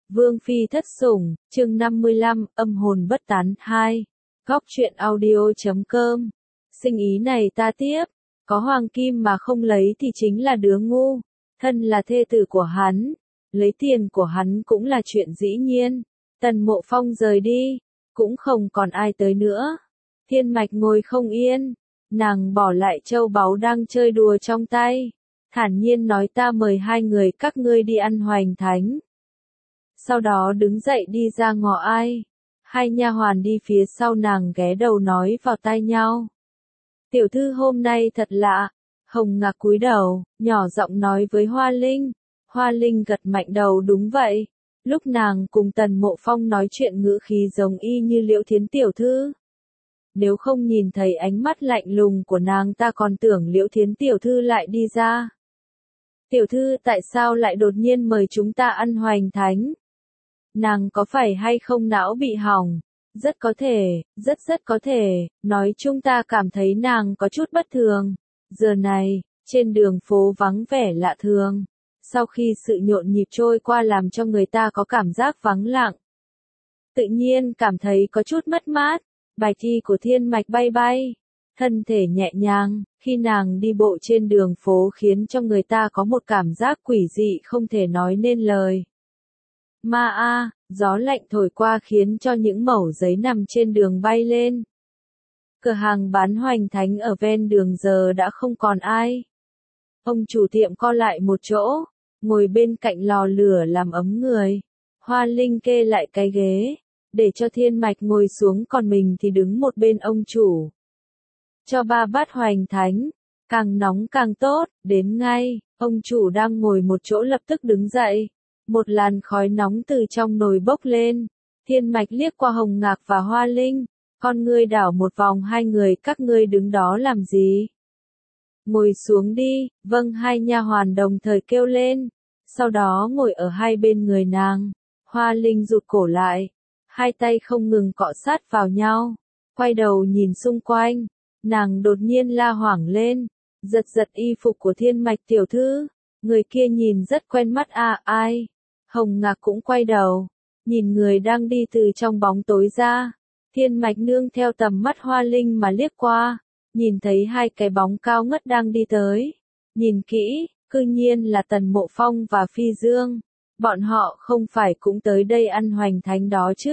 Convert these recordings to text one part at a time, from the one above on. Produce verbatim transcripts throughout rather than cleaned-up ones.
Vương Phi thất sủng, chương năm mươi lăm, âm hồn bất tán hai. Góc truyện audio chấm com. Sinh ý này ta tiếp, có hoàng kim mà không lấy thì chính là đứa ngu, thân là thê tử của hắn, lấy tiền của hắn cũng là chuyện dĩ nhiên. Tần Mộ Phong rời đi, cũng không còn ai tới nữa. Thiên Mạch ngồi không yên, nàng bỏ lại châu báu đang chơi đùa trong tay, thản nhiên nói ta mời hai người các ngươi đi ăn hoành thánh. Sau đó đứng dậy đi ra ngõ ai. Hai nha hoàn đi phía sau nàng ghé đầu nói vào tai nhau. Tiểu thư hôm nay thật lạ. Hồng Ngạc cúi đầu, nhỏ giọng nói với Hoa Linh. Hoa Linh gật mạnh đầu đúng vậy. Lúc nàng cùng Tần Mộ Phong nói chuyện ngữ khí giống y như Liễu Thiến tiểu thư. Nếu không nhìn thấy ánh mắt lạnh lùng của nàng ta còn tưởng Liễu Thiến tiểu thư lại đi ra. Tiểu thư tại sao lại đột nhiên mời chúng ta ăn hoành thánh? Nàng có phải hay không não bị hỏng? Rất có thể, rất rất có thể, nói chung ta cảm thấy nàng có chút bất thường. Giờ này, trên đường phố vắng vẻ lạ thường. Sau khi sự nhộn nhịp trôi qua làm cho người ta có cảm giác vắng lặng. Tự nhiên cảm thấy có chút mất mát, bài thi của Thiên Mạch bay bay. Thân thể nhẹ nhàng, khi nàng đi bộ trên đường phố khiến cho người ta có một cảm giác quỷ dị không thể nói nên lời. Ma a, gió lạnh thổi qua khiến cho những mẩu giấy nằm trên đường bay lên. Cửa hàng bán hoành thánh ở ven đường giờ đã không còn ai. Ông chủ tiệm co lại một chỗ, ngồi bên cạnh lò lửa làm ấm người. Hoa Linh kê lại cái ghế, để cho Thiên Mạch ngồi xuống còn mình thì đứng một bên ông chủ. Cho ba bát hoành thánh, càng nóng càng tốt, đến ngay, ông chủ đang ngồi một chỗ lập tức đứng dậy. Một làn khói nóng từ trong nồi bốc lên, Thiên Mạch liếc qua Hồng Ngạc và Hoa Linh, con ngươi đảo một vòng hai người các ngươi đứng đó làm gì? Ngồi xuống đi, vâng hai nha hoàn đồng thời kêu lên, sau đó ngồi ở hai bên người nàng, Hoa Linh rụt cổ lại, hai tay không ngừng cọ sát vào nhau, quay đầu nhìn xung quanh, nàng đột nhiên la hoảng lên, giật giật y phục của Thiên Mạch tiểu thư, người kia nhìn rất quen mắt à ai? Hồng Ngạc cũng quay đầu, nhìn người đang đi từ trong bóng tối ra. Thiên Mạch nương theo tầm mắt Hoa Linh mà liếc qua, nhìn thấy hai cái bóng cao ngất đang đi tới. Nhìn kỹ, cư nhiên là Tần Mộ Phong và Phi Dương. Bọn họ không phải cũng tới đây ăn hoành thánh đó chứ?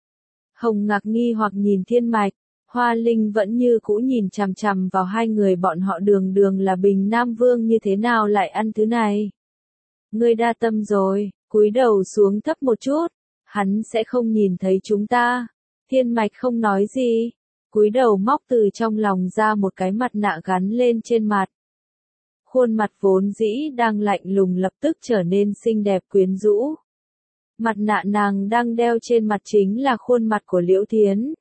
Hồng Ngạc nghi hoặc nhìn Thiên Mạch, Hoa Linh vẫn như cũ nhìn chằm chằm vào hai người bọn họ đường đường là Bình Nam Vương như thế nào lại ăn thứ này. Ngươi đa tâm rồi. Cúi đầu xuống thấp một chút, hắn sẽ không nhìn thấy chúng ta. Thiên Mạch không nói gì, cúi đầu móc từ trong lòng ra một cái mặt nạ gắn lên trên mặt. Khuôn mặt vốn dĩ đang lạnh lùng lập tức trở nên xinh đẹp quyến rũ. Mặt nạ nàng đang đeo trên mặt chính là khuôn mặt của Liễu Thiến.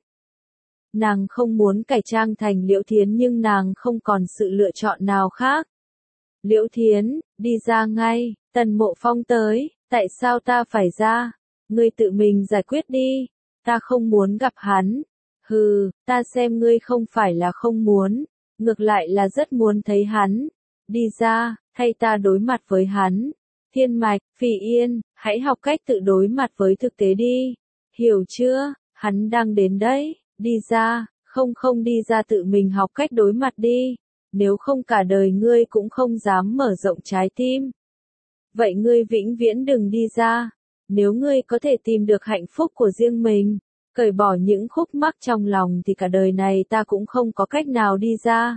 Nàng không muốn cải trang thành Liễu Thiến nhưng nàng không còn sự lựa chọn nào khác. Liễu Thiến, đi ra ngay, Tần Mộ Phong tới. Tại sao ta phải ra? Ngươi tự mình giải quyết đi. Ta không muốn gặp hắn. Hừ, ta xem ngươi không phải là không muốn. Ngược lại là rất muốn thấy hắn. Đi ra, thay ta đối mặt với hắn. Thiên Mạch, Phỉ Yên, hãy học cách tự đối mặt với thực tế đi. Hiểu chưa? Hắn đang đến đấy. Đi ra, không không đi ra tự mình học cách đối mặt đi. Nếu không cả đời ngươi cũng không dám mở rộng trái tim. Vậy ngươi vĩnh viễn đừng đi ra. Nếu ngươi có thể tìm được hạnh phúc của riêng mình, cởi bỏ những khúc mắc trong lòng thì cả đời này ta cũng không có cách nào đi ra.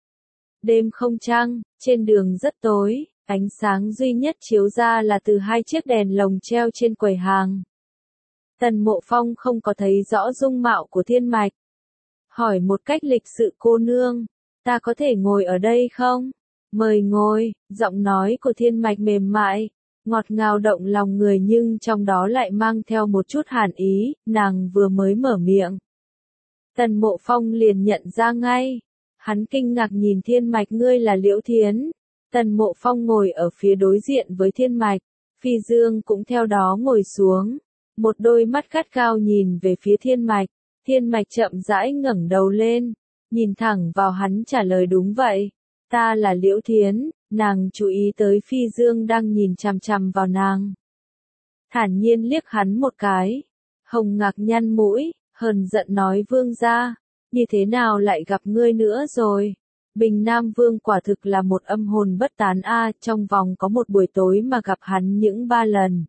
Đêm không trăng, trên đường rất tối, ánh sáng duy nhất chiếu ra là từ hai chiếc đèn lồng treo trên quầy hàng. Tần Mộ Phong không có thấy rõ dung mạo của Thiên Mạch. Hỏi một cách lịch sự cô nương, ta có thể ngồi ở đây không? Mời ngồi, giọng nói của Thiên Mạch mềm mại, ngọt ngào động lòng người nhưng trong đó lại mang theo một chút hàn ý, nàng vừa mới mở miệng. Tần Mộ Phong liền nhận ra ngay, hắn kinh ngạc nhìn Thiên Mạch ngươi là Liễu Thiến. Tần Mộ Phong ngồi ở phía đối diện với Thiên Mạch, Phi Dương cũng theo đó ngồi xuống, một đôi mắt gắt gao nhìn về phía Thiên Mạch, Thiên Mạch chậm rãi ngẩng đầu lên, nhìn thẳng vào hắn trả lời đúng vậy. Ta là Liễu Thiến, nàng chú ý tới Phi Dương đang nhìn chằm chằm vào nàng. thản nhiên liếc hắn một cái. Hồng Ngạc nhăn mũi, hờn giận nói vương gia, như thế nào lại gặp ngươi nữa rồi? Bình Nam Vương quả thực là một âm hồn bất tán a, trong vòng có một buổi tối mà gặp hắn những ba lần.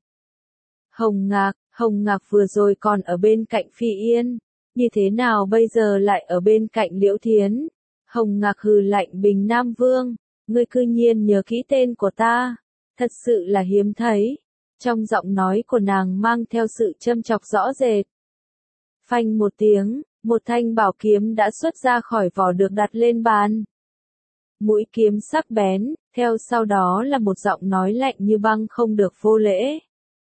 Hồng Ngạc, Hồng Ngạc vừa rồi còn ở bên cạnh Phi Yên, như thế nào bây giờ lại ở bên cạnh Liễu Thiến? Hồng Ngạc hừ lạnh Bình Nam Vương, ngươi cư nhiên nhớ kỹ tên của ta, thật sự là hiếm thấy. Trong giọng nói của nàng mang theo sự châm chọc rõ rệt. Phanh một tiếng, một thanh bảo kiếm đã xuất ra khỏi vỏ được đặt lên bàn. Mũi kiếm sắc bén, theo sau đó là một giọng nói lạnh như băng không được vô lễ.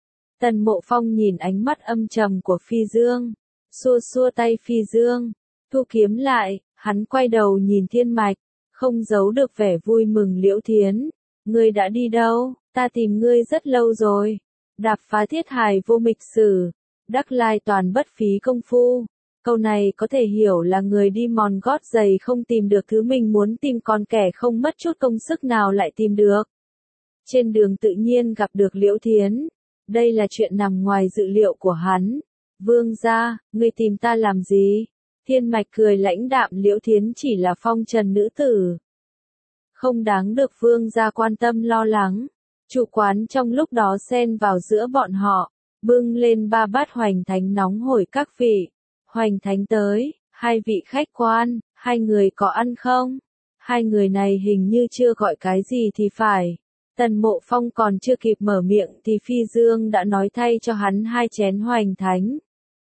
Tần Mộ Phong nhìn ánh mắt âm trầm của Phi Dương, xua xua tay Phi Dương, thu kiếm lại, hắn quay đầu nhìn Thiên Mạch, không giấu được vẻ vui mừng. Liễu Thiến, ngươi đã đi đâu? Ta tìm ngươi rất lâu rồi. Đạp phá thiết hài vô mịch sử, đắc lai toàn bất phí công phu. Câu này có thể hiểu là người đi mòn gót giày không tìm được thứ mình muốn tìm, còn kẻ không mất chút công sức nào lại tìm được. Trên đường tự nhiên gặp được Liễu Thiến. Đây là chuyện nằm ngoài dự liệu của hắn. Vương gia, ngươi tìm ta làm gì? Thiên Mạch cười lãnh đạm, Liễu Thiến chỉ là phong trần nữ tử, không đáng được vương gia quan tâm lo lắng. Chủ quán trong lúc đó xen vào giữa bọn họ, bưng lên ba bát hoành thánh nóng hổi. Các vị, hoành thánh tới, hai vị khách quan, hai người có ăn không? Hai người này hình như chưa gọi cái gì thì phải. Tần Mộ Phong còn chưa kịp mở miệng thì Phi Dương đã nói thay cho hắn hai chén hoành thánh.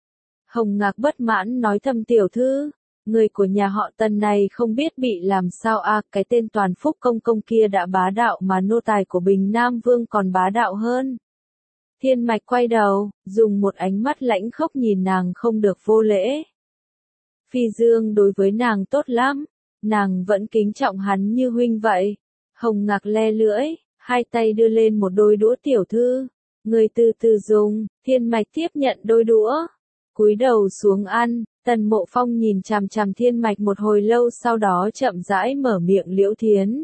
Hồng Ngạc bất mãn nói thầm, tiểu thư, người của nhà họ Tần này không biết bị làm sao à, cái tên Toàn Phúc công công kia đã bá đạo mà nô tài của Bình Nam Vương còn bá đạo hơn. Thiên Mạch quay đầu, dùng một ánh mắt lãnh khốc nhìn nàng không được vô lễ. Phi Dương đối với nàng tốt lắm, nàng vẫn kính trọng hắn như huynh vậy. Hồng Ngạc le lưỡi, hai tay đưa lên một đôi đũa, tiểu thư, người từ từ dùng. Thiên Mạch tiếp nhận đôi đũa, cúi đầu xuống ăn. Tần Mộ Phong nhìn chằm chằm Thiên Mạch một hồi lâu, sau đó chậm rãi mở miệng, Liễu Thiến,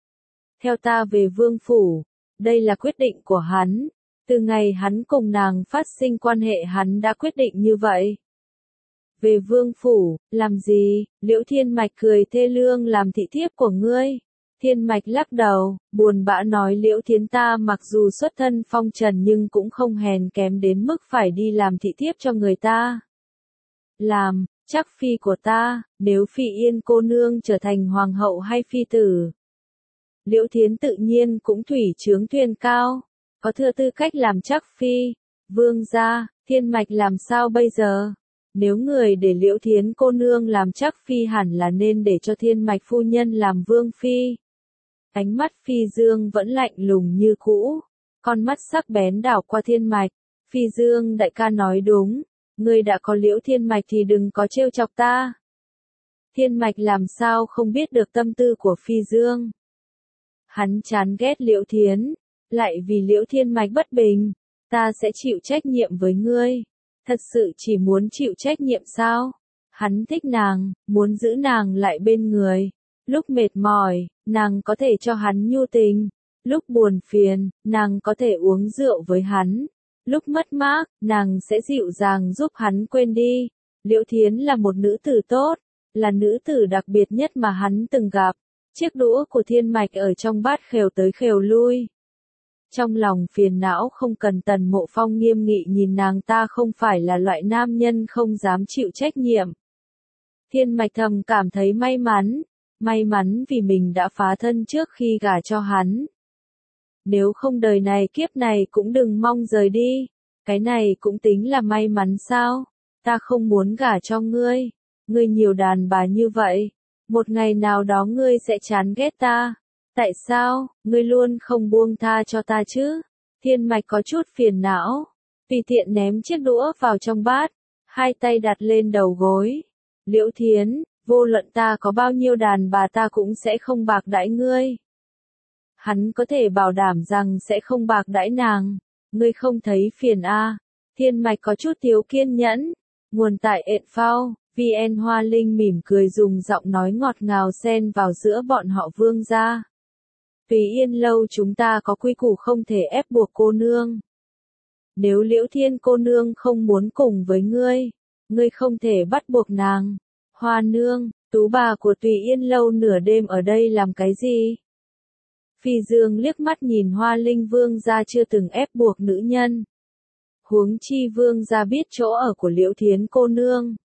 theo ta về vương phủ. Đây là quyết định của hắn. Từ ngày hắn cùng nàng phát sinh quan hệ hắn đã quyết định như vậy. Về vương phủ, làm gì? Liễu Thiên Mạch cười thê lương, làm thị thiếp của ngươi. Thiên Mạch lắc đầu, buồn bã nói, Liễu Thiến ta mặc dù xuất thân phong trần nhưng cũng không hèn kém đến mức phải đi làm thị thiếp cho người ta. Làm, chắc phi của ta, nếu Phi Yên cô nương trở thành hoàng hậu hay phi tử. Liễu Thiến tự nhiên cũng thủy chướng thuyền cao, có thừa tư cách làm chắc phi. Vương gia, Thiên Mạch làm sao bây giờ? Nếu người để Liễu Thiến cô nương làm chắc phi hẳn là nên để cho Thiên Mạch phu nhân làm vương phi. Ánh mắt Phi Dương vẫn lạnh lùng như cũ, con mắt sắc bén đảo qua Thiên Mạch. Phi Dương đại ca nói đúng, ngươi đã có Liễu Thiên Mạch thì đừng có trêu chọc ta. Thiên Mạch làm sao không biết được tâm tư của Phi Dương. Hắn chán ghét Liễu Thiến, lại vì Liễu Thiên Mạch bất bình, ta sẽ chịu trách nhiệm với ngươi. Thật sự chỉ muốn chịu trách nhiệm sao? Hắn thích nàng, muốn giữ nàng lại bên người. Lúc mệt mỏi, nàng có thể cho hắn nhu tình. Lúc buồn phiền, nàng có thể uống rượu với hắn. Lúc mất mát, nàng sẽ dịu dàng giúp hắn quên đi. Liễu Thiến là một nữ tử tốt, là nữ tử đặc biệt nhất mà hắn từng gặp. Chiếc đũa của Thiên Mạch ở trong bát khều tới khều lui. Trong lòng phiền não không cần, Tần Mộ Phong nghiêm nghị nhìn nàng, ta không phải là loại nam nhân không dám chịu trách nhiệm. Thiên Mạch thầm cảm thấy may mắn, may mắn vì mình đã phá thân trước khi gả cho hắn. Nếu không đời này kiếp này cũng đừng mong rời đi, cái này cũng tính là may mắn sao? Ta không muốn gả cho ngươi, ngươi nhiều đàn bà như vậy, một ngày nào đó ngươi sẽ chán ghét ta. Tại sao, ngươi luôn không buông tha cho ta chứ? Thiên Mạch có chút phiền não, tùy tiện ném chiếc đũa vào trong bát, hai tay đặt lên đầu gối. Liễu Thiến, vô luận ta có bao nhiêu đàn bà ta cũng sẽ không bạc đãi ngươi. Hắn có thể bảo đảm rằng sẽ không bạc đãi nàng. Ngươi không thấy phiền a? À? Thiên Mạch có chút thiếu kiên nhẫn. Nguồn tại ện phao, vê en Hoa Linh mỉm cười dùng giọng nói ngọt ngào xen vào giữa bọn họ, vương gia. Tùy Yên lâu chúng ta có quy củ không thể ép buộc cô nương. Nếu Liễu Thiên cô nương không muốn cùng với ngươi, ngươi không thể bắt buộc nàng. Hoa nương, tú bà của Tùy Yên lâu nửa đêm ở đây làm cái gì? Phi Dương liếc mắt nhìn Hoa Linh vương gia chưa từng ép buộc nữ nhân. Huống chi vương gia biết chỗ ở của Liễu Thiến cô nương.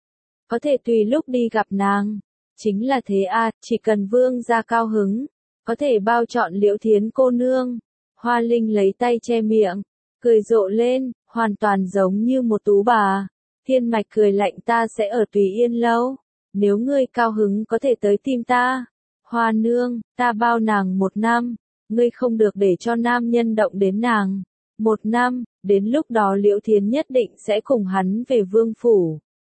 Có thể tùy lúc đi gặp nàng. Chính là thế à, chỉ cần vương gia cao hứng, có thể bao chọn Liễu Thiến cô nương. Hoa Linh lấy tay che miệng, cười rộ lên, hoàn toàn giống như một tú bà. Thiên Mạch cười lạnh, ta sẽ ở Tùy Yên lâu. Nếu ngươi cao hứng có thể tới tìm ta. Hoa nương, ta bao nàng một năm. Ngươi không được để cho nam nhân động đến nàng. Một năm, đến lúc đó Liễu Thiến nhất định sẽ cùng hắn về vương phủ.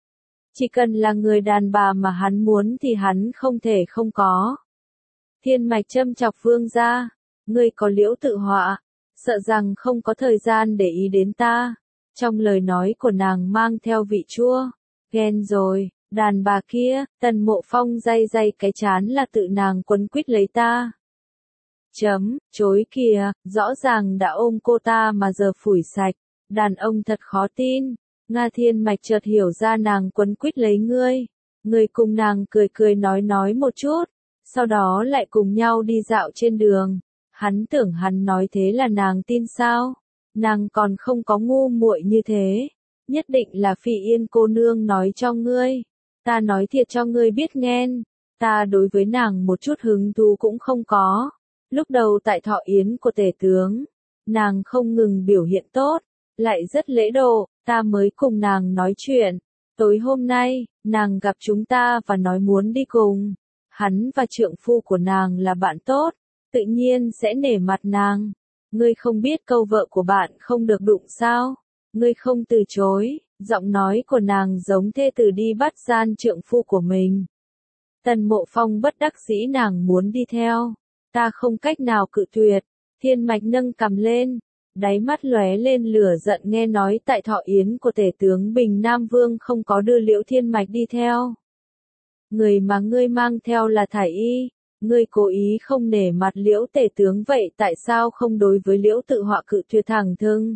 Chỉ cần là người đàn bà mà hắn muốn thì hắn không thể không có. Thiên Mạch châm chọc vương gia. Ngươi có liễu tự họa. Sợ rằng không có thời gian để ý đến ta. Trong lời nói của nàng mang theo vị chua. Ghen rồi, đàn bà kia, Tần Mộ Phong day day cái chán là tự nàng quấn quýt lấy ta. Chấm, chối kìa, rõ ràng đã ôm cô ta mà giờ phủi sạch. Đàn ông thật khó tin. Nga Thiên Mạch chợt hiểu ra nàng quấn quýt lấy ngươi. Ngươi cùng nàng cười cười nói nói một chút. Sau đó lại cùng nhau đi dạo trên đường. Hắn tưởng hắn nói thế là nàng tin sao? Nàng còn không có ngu muội như thế. Nhất định là Phi Yên cô nương nói cho ngươi. Ta nói thiệt cho ngươi biết nghen. Ta đối với nàng một chút hứng thú cũng không có. Lúc đầu tại thọ yến của tể tướng, nàng không ngừng biểu hiện tốt, lại rất lễ độ, ta mới cùng nàng nói chuyện. Tối hôm nay, nàng gặp chúng ta và nói muốn đi cùng. Hắn và trượng phu của nàng là bạn tốt, tự nhiên sẽ nể mặt nàng. Ngươi không biết câu vợ của bạn không được đụng sao? Ngươi không từ chối. Giọng nói của nàng giống thê tử đi bắt gian trượng phu của mình. Tần Mộ Phong bất đắc dĩ, nàng muốn đi theo. Ta không cách nào cự tuyệt. Thiên Mạch nâng cằm lên, đáy mắt lóe lên lửa giận, nghe nói tại thọ yến của tể tướng Bình Nam Vương không có đưa Liễu Thiên Mạch đi theo. Người mà ngươi mang theo là Thải Y. Ngươi cố ý không nể mặt Liễu tể tướng, vậy tại sao không đối với Liễu tự họa cự tuyệt thẳng thừng?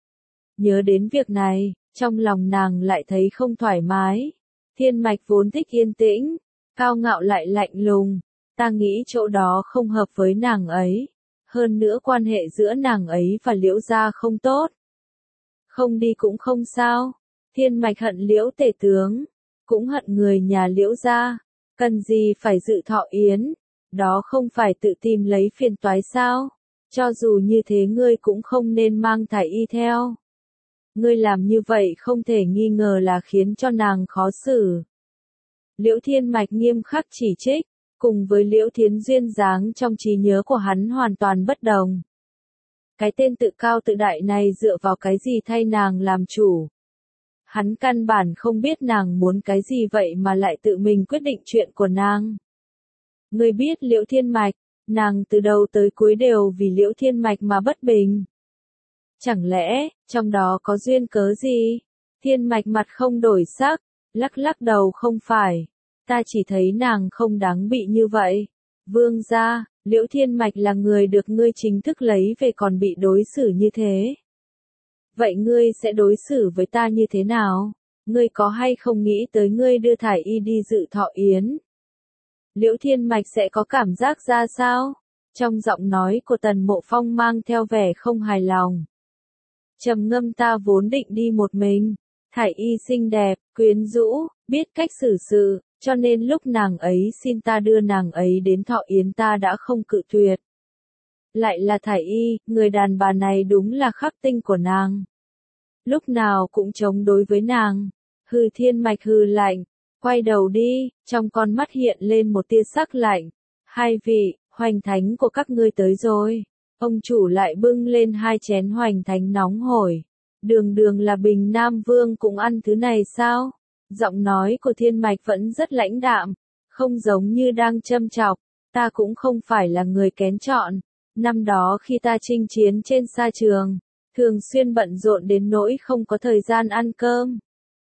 Nhớ đến việc này, trong lòng nàng lại thấy không thoải mái. Thiên Mạch vốn thích yên tĩnh, cao ngạo lại lạnh lùng. Ta nghĩ chỗ đó không hợp với nàng ấy. Hơn nữa quan hệ giữa nàng ấy và Liễu gia không tốt. Không đi cũng không sao. Thiên Mạch hận Liễu tể tướng, cũng hận người nhà Liễu gia. Cần gì phải dự thọ yến? Đó không phải tự tìm lấy phiền toái sao? Cho dù như thế ngươi cũng không nên mang Thải Y theo. Ngươi làm như vậy không thể nghi ngờ là khiến cho nàng khó xử. Liễu Thiên Mạch nghiêm khắc chỉ trích, cùng với Liễu Thiến duyên dáng trong trí nhớ của hắn hoàn toàn bất đồng. Cái tên tự cao tự đại này dựa vào cái gì thay nàng làm chủ? Hắn căn bản không biết nàng muốn cái gì vậy mà lại tự mình quyết định chuyện của nàng. Ngươi biết Liễu Thiên Mạch, nàng từ đầu tới cuối đều vì Liễu Thiên Mạch mà bất bình. Chẳng lẽ, trong đó có duyên cớ gì? Thiên Mạch mặt không đổi sắc, lắc lắc đầu, không phải. Ta chỉ thấy nàng không đáng bị như vậy. Vương gia, Liễu Thiên Mạch là người được ngươi chính thức lấy về còn bị đối xử như thế. Vậy ngươi sẽ đối xử với ta như thế nào? Ngươi có hay không nghĩ tới ngươi đưa Thải Y đi dự thọ yến? Liễu Thiên Mạch sẽ có cảm giác ra sao? Trong giọng nói của Tần Mộ Phong mang theo vẻ không hài lòng. Trầm ngâm, ta vốn định đi một mình. Thải Y xinh đẹp, quyến rũ, biết cách xử sự, cho nên lúc nàng ấy xin ta đưa nàng ấy đến thọ yến ta đã không cự tuyệt. Lại là Thải Y, người đàn bà này đúng là khắc tinh của nàng. Lúc nào cũng chống đối với nàng. Hừ, Thiên Mạch hừ lạnh, quay đầu đi, trong con mắt hiện lên một tia sắc lạnh. Hai vị, hoành thánh của các ngươi tới rồi. Ông chủ lại bưng lên hai chén hoành thánh nóng hổi. Đường đường là Bình Nam Vương cũng ăn thứ này sao? Giọng nói của Thiên Mạch vẫn rất lãnh đạm, không giống như đang châm chọc. Ta cũng không phải là người kén chọn. Năm đó khi ta chinh chiến trên sa trường, thường xuyên bận rộn đến nỗi không có thời gian ăn cơm.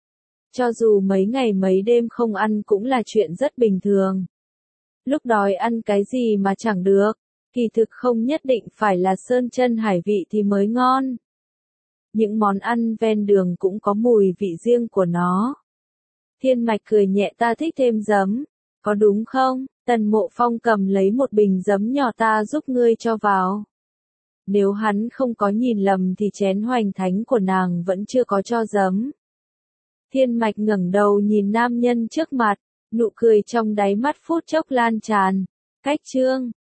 Cho dù mấy ngày mấy đêm không ăn cũng là chuyện rất bình thường. Lúc đói ăn cái gì mà chẳng được, kỳ thực không nhất định phải là sơn chân hải vị thì mới ngon. những món ăn ven đường cũng có mùi vị riêng của nó. Thiên Mạch cười nhẹ, ta thích thêm giấm, có đúng không? Tần Mộ Phong cầm lấy một bình giấm nhỏ, ta giúp ngươi cho vào. Nếu hắn không có nhìn lầm thì chén hoành thánh của nàng vẫn chưa có cho giấm. Thiên Mạch ngẩng đầu nhìn nam nhân trước mặt, nụ cười trong đáy mắt phút chốc lan tràn. Cách chương